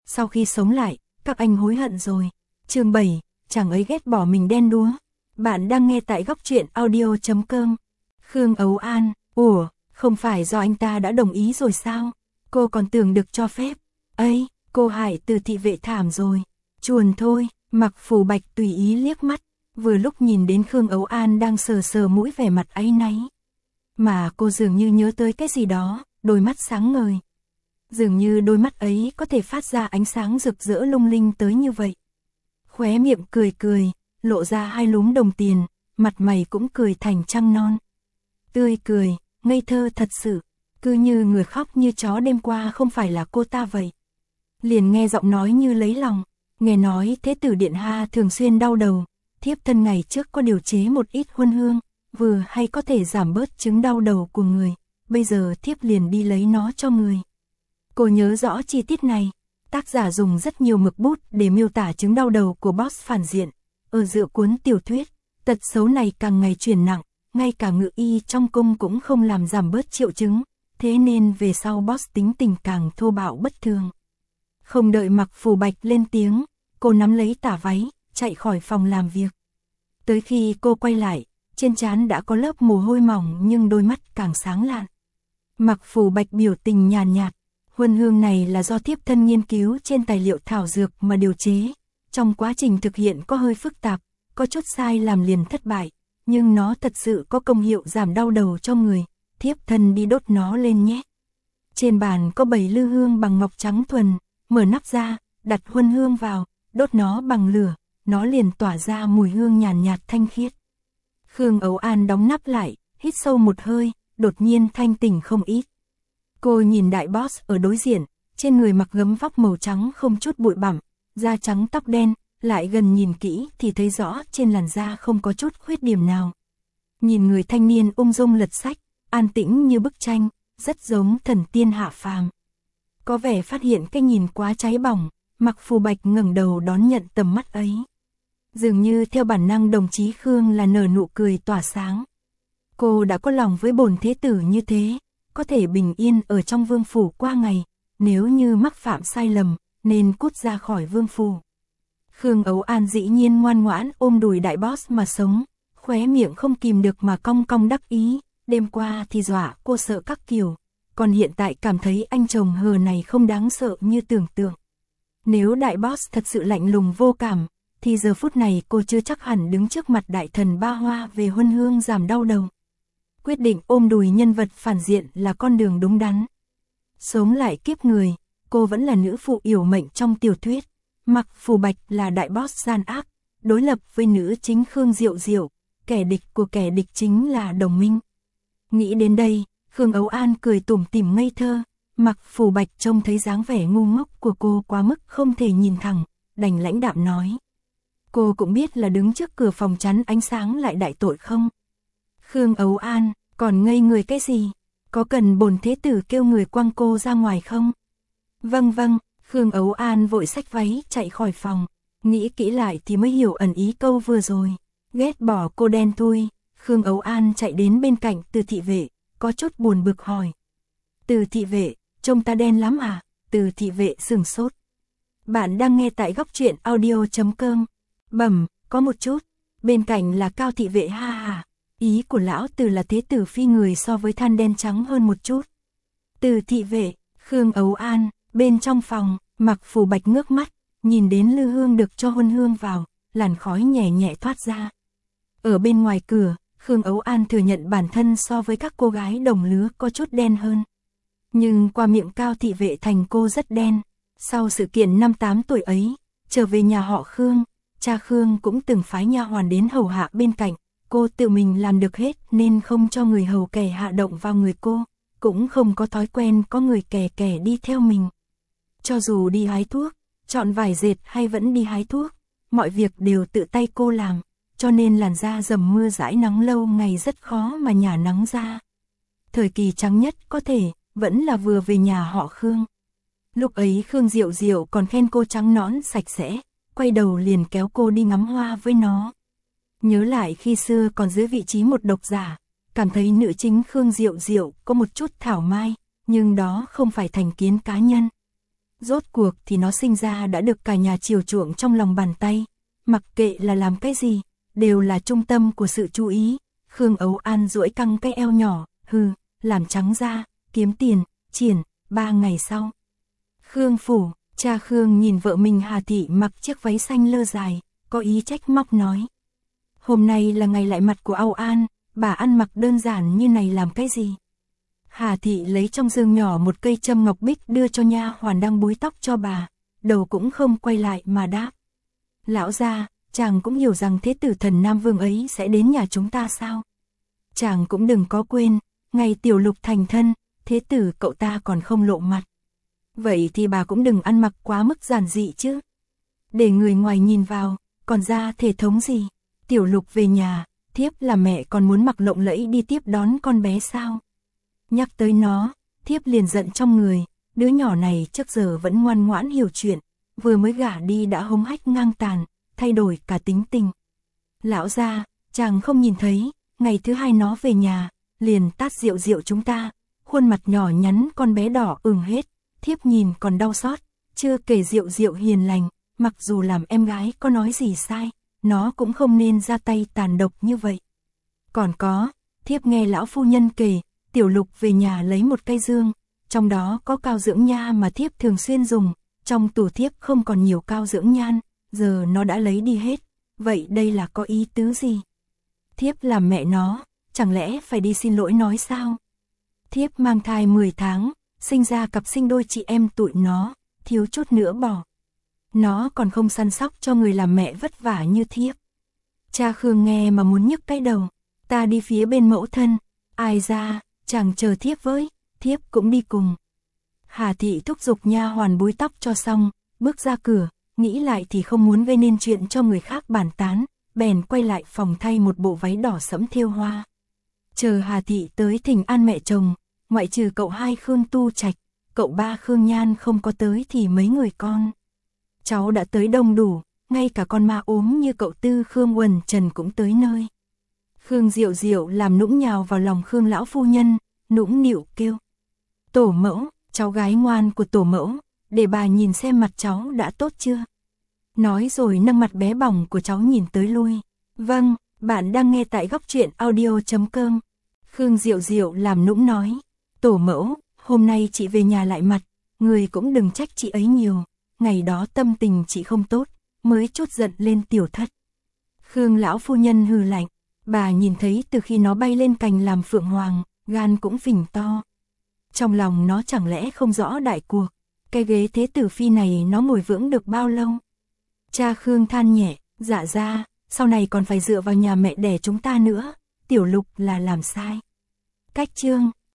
sau khi sống lại, các anh hối hận rồi. Chương 7, chàng ấy ghét bỏ mình đen đúa. Bạn đang nghe tại góc truyện audio.com. Khương Ấu An, ủa, không phải do anh ta đã đồng ý rồi sao? Cô còn tưởng được cho phép. Ấy, cô Hải Từ thị vệ thảm rồi. Chuồn thôi, Mặc Phủ Bạch tùy ý liếc mắt, vừa lúc nhìn đến Khương Ấu An đang sờ sờ mũi vẻ mặt áy náy. Mà cô dường như nhớ tới cái gì đó, đôi mắt sáng ngời. Dường như đôi mắt ấy có thể phát ra ánh sáng rực rỡ lung linh tới như vậy. Khóe miệng cười cười, lộ ra hai lúm đồng tiền, mặt mày cũng cười thành trăng non. Tươi cười, ngây thơ thật sự, cứ như người khóc như chó đêm qua không phải là cô ta vậy. Liền nghe giọng nói như lấy lòng, nghe nói Thế tử điện hạ thường xuyên đau đầu, thiếp thân ngày trước có điều chế một ít huân hương, vừa hay có thể giảm bớt chứng đau đầu của người, bây giờ thiếp liền đi lấy nó cho người. Cô nhớ rõ chi tiết này, tác giả dùng rất nhiều mực bút để miêu tả chứng đau đầu của boss phản diện, ở giữa cuốn tiểu thuyết, tật xấu này càng ngày chuyển nặng, ngay cả ngự y trong cung cũng không làm giảm bớt triệu chứng, thế nên về sau boss tính tình càng thô bạo bất thường. Không đợi Mặc Phủ Bạch lên tiếng, cô nắm lấy tả váy, chạy khỏi phòng làm việc. Tới khi cô quay lại, trên trán đã có lớp mồ hôi mỏng nhưng đôi mắt càng sáng lạn. Mặc Phủ Bạch biểu tình nhàn nhạt, huân hương này là do thiếp thân nghiên cứu trên tài liệu thảo dược mà điều chế. Trong quá trình thực hiện có hơi phức tạp, có chút sai làm liền thất bại, nhưng nó thật sự có công hiệu giảm đau đầu cho người, thiếp thân đi đốt nó lên nhé. Trên bàn có 7 lư hương bằng ngọc trắng thuần, mở nắp ra, đặt huân hương vào, đốt nó bằng lửa, nó liền tỏa ra mùi hương nhàn nhạt thanh khiết. Khương Ấu An đóng nắp lại, hít sâu một hơi, đột nhiên thanh tỉnh không ít. Cô nhìn đại boss ở đối diện, trên người mặc gấm vóc màu trắng không chút bụi bặm, da trắng tóc đen, lại gần nhìn kỹ thì thấy rõ trên làn da không có chút khuyết điểm nào. Nhìn người thanh niên ung dung lật sách, an tĩnh như bức tranh, rất giống thần tiên hạ phàm. Có vẻ phát hiện cái nhìn quá cháy bỏng, Mặc Phủ Bạch ngẩng đầu đón nhận tầm mắt ấy. Dường như theo bản năng đồng chí Khương là nở nụ cười tỏa sáng. Cô đã có lòng với bổn thế tử như thế, có thể bình yên ở trong vương phủ qua ngày, nếu như mắc phạm sai lầm, nên cút ra khỏi vương phủ. Khương Ấu An dĩ nhiên ngoan ngoãn ôm đùi đại boss mà sống, khóe miệng không kìm được mà cong cong đắc ý, đêm qua thì dọa cô sợ các kiểu, còn hiện tại cảm thấy anh chồng hờ này không đáng sợ như tưởng tượng. Nếu đại boss thật sự lạnh lùng vô cảm, thì giờ phút này cô chưa chắc hẳn đứng trước mặt đại thần Ba Hoa về huân hương giảm đau đầu. Quyết định ôm đùi nhân vật phản diện là con đường đúng đắn. Sống lại kiếp người, cô vẫn là nữ phụ yểu mệnh trong tiểu thuyết. Mặc Phủ Bạch là đại boss gian ác, đối lập với nữ chính Khương Diệu Diệu, kẻ địch của kẻ địch chính là đồng minh. Nghĩ đến đây, Khương Ấu An cười tủm tỉm ngây thơ, Mặc Phủ Bạch trông thấy dáng vẻ ngu ngốc của cô quá mức không thể nhìn thẳng, đành lãnh đạm nói. Cô cũng biết là đứng trước cửa phòng chắn ánh sáng lại đại tội không? Khương Ấu An, còn ngây người cái gì? Có cần bổn thế tử kêu người quăng cô ra ngoài không? Vâng vâng, Khương Ấu An vội xách váy chạy khỏi phòng, nghĩ kỹ lại thì mới hiểu ẩn ý câu vừa rồi. Ghét bỏ cô đen thui, Khương Ấu An chạy đến bên cạnh Từ thị vệ, có chút buồn bực hỏi. Từ thị vệ, trông ta đen lắm à? Từ thị vệ sửng sốt. Bạn đang nghe tại góc truyện audio.com. Bẩm, có một chút. Bên cạnh là Cao thị vệ ha ha. Ý của lão Từ là thế tử phi người so với than đen trắng hơn một chút. Từ thị vệ, Khương Ấu An, bên trong phòng, Mặc Phủ Bạch ngước mắt, nhìn đến lư hương được cho huân hương vào, làn khói nhẹ nhẹ thoát ra. Ở bên ngoài cửa, Khương Ấu An thừa nhận bản thân so với các cô gái đồng lứa có chút đen hơn. Nhưng qua miệng Cao thị vệ thành cô rất đen. Sau sự kiện năm 8 tuổi ấy, trở về nhà họ Khương, cha Khương cũng từng phái nha hoàn đến hầu hạ bên cạnh. Cô tự mình làm được hết nên không cho người hầu kẻ hạ động vào người cô, cũng không có thói quen có người kẻ đi theo mình. Cho dù đi hái thuốc, chọn vải dệt hay vẫn đi hái thuốc, mọi việc đều tự tay cô làm, cho nên làn da dầm mưa dãi nắng lâu ngày rất khó mà nhả nắng ra. Thời kỳ trắng nhất có thể, vẫn là vừa về nhà họ Khương. Lúc ấy Khương Diệu Diệu còn khen cô trắng nõn sạch sẽ, quay đầu liền kéo cô đi ngắm hoa với nó. Nhớ lại khi xưa còn dưới vị trí một độc giả, cảm thấy nữ chính Khương Diệu Diệu có một chút thảo mai, nhưng đó không phải thành kiến cá nhân. Rốt cuộc thì nó sinh ra đã được cả nhà chiều chuộng trong lòng bàn tay, mặc kệ là làm cái gì, đều là trung tâm của sự chú ý. Khương Ấu An duỗi căng cái eo nhỏ, làm trắng da, kiếm tiền, triển. 3 ngày sau, Khương phủ, cha Khương nhìn vợ mình Hà Thị mặc chiếc váy xanh lơ dài, có ý trách móc nói. Hôm nay là ngày lại mặt của Âu An, bà ăn mặc đơn giản như này làm cái gì? Hà Thị lấy trong giường nhỏ một cây châm ngọc bích đưa cho nha hoàn đang búi tóc cho bà, đầu cũng không quay lại mà đáp. Lão gia, chàng cũng hiểu rằng thế tử thần Nam Vương ấy sẽ đến nhà chúng ta sao? Chàng cũng đừng có quên, ngày Tiểu Lục thành thân, thế tử cậu ta còn không lộ mặt. Vậy thì bà cũng đừng ăn mặc quá mức giản dị chứ. Để người ngoài nhìn vào, còn ra thể thống gì? Tiểu Lục về nhà, thiếp là mẹ còn muốn mặc lộng lẫy đi tiếp đón con bé sao? Nhắc tới nó, thiếp liền giận trong người, đứa nhỏ này trước giờ vẫn ngoan ngoãn hiểu chuyện, vừa mới gả đi đã hống hách ngang tàn, thay đổi cả tính tình. Lão gia, chàng không nhìn thấy, ngày thứ 2 nó về nhà, liền tát rượu rượu chúng ta, khuôn mặt nhỏ nhắn con bé đỏ ửng hết, thiếp nhìn còn đau xót, chưa kể rượu rượu hiền lành, mặc dù làm em gái có nói gì sai, nó cũng không nên ra tay tàn độc như vậy. Còn có, thiếp nghe lão phu nhân kể, Tiểu Lục về nhà lấy một cây dương, trong đó có cao dưỡng nha mà thiếp thường xuyên dùng, trong tủ thiếp không còn nhiều cao dưỡng nhan, giờ nó đã lấy đi hết, vậy đây là có ý tứ gì? Thiếp là mẹ nó, chẳng lẽ phải đi xin lỗi nói sao? Thiếp mang thai 10 tháng, sinh ra cặp sinh đôi chị em tụi nó, thiếu chút nữa bỏ. Nó còn không săn sóc cho người làm mẹ vất vả như thiếp. Cha Khương nghe mà muốn nhức cái đầu, ta đi phía bên mẫu thân, ai ra, chàng chờ thiếp với, thiếp cũng đi cùng. Hà Thị thúc giục nha hoàn búi tóc cho xong, bước ra cửa, nghĩ lại thì không muốn gây nên chuyện cho người khác bàn tán, bèn quay lại phòng thay một bộ váy đỏ sẫm thêu hoa. Chờ Hà Thị tới thỉnh an mẹ chồng, ngoại trừ cậu 2 Khương Tu Trạch, cậu 3 Khương Nhan không có tới thì mấy người con. Cháu đã tới đông đủ, ngay cả con ma ốm như cậu Tư Khương Quần Trần cũng tới nơi. Khương Diệu Diệu làm nũng nhào vào lòng Khương lão phu nhân, nũng nịu kêu. Tổ mẫu, cháu gái ngoan của tổ mẫu, để bà nhìn xem mặt cháu đã tốt chưa. Nói rồi nâng mặt bé bỏng của cháu nhìn tới lui. Vâng, bạn đang nghe tại góc truyện audio.com. Khương Diệu Diệu làm nũng nói. Tổ mẫu, hôm nay chị về nhà lại mặt, người cũng đừng trách chị ấy nhiều. Ngày đó tâm tình chị không tốt, mới chút giận lên tiểu thất. Khương lão phu nhân hừ lạnh. Bà nhìn thấy từ khi nó bay lên cành làm phượng hoàng, gan cũng phình to. Trong lòng nó chẳng lẽ không rõ đại cuộc, cái ghế thế tử phi này nó ngồi vững được bao lâu. Cha Khương than nhẹ, dạ ra, sau này còn phải dựa vào nhà mẹ đẻ chúng ta nữa, Tiểu Lục là làm sai. Cách chương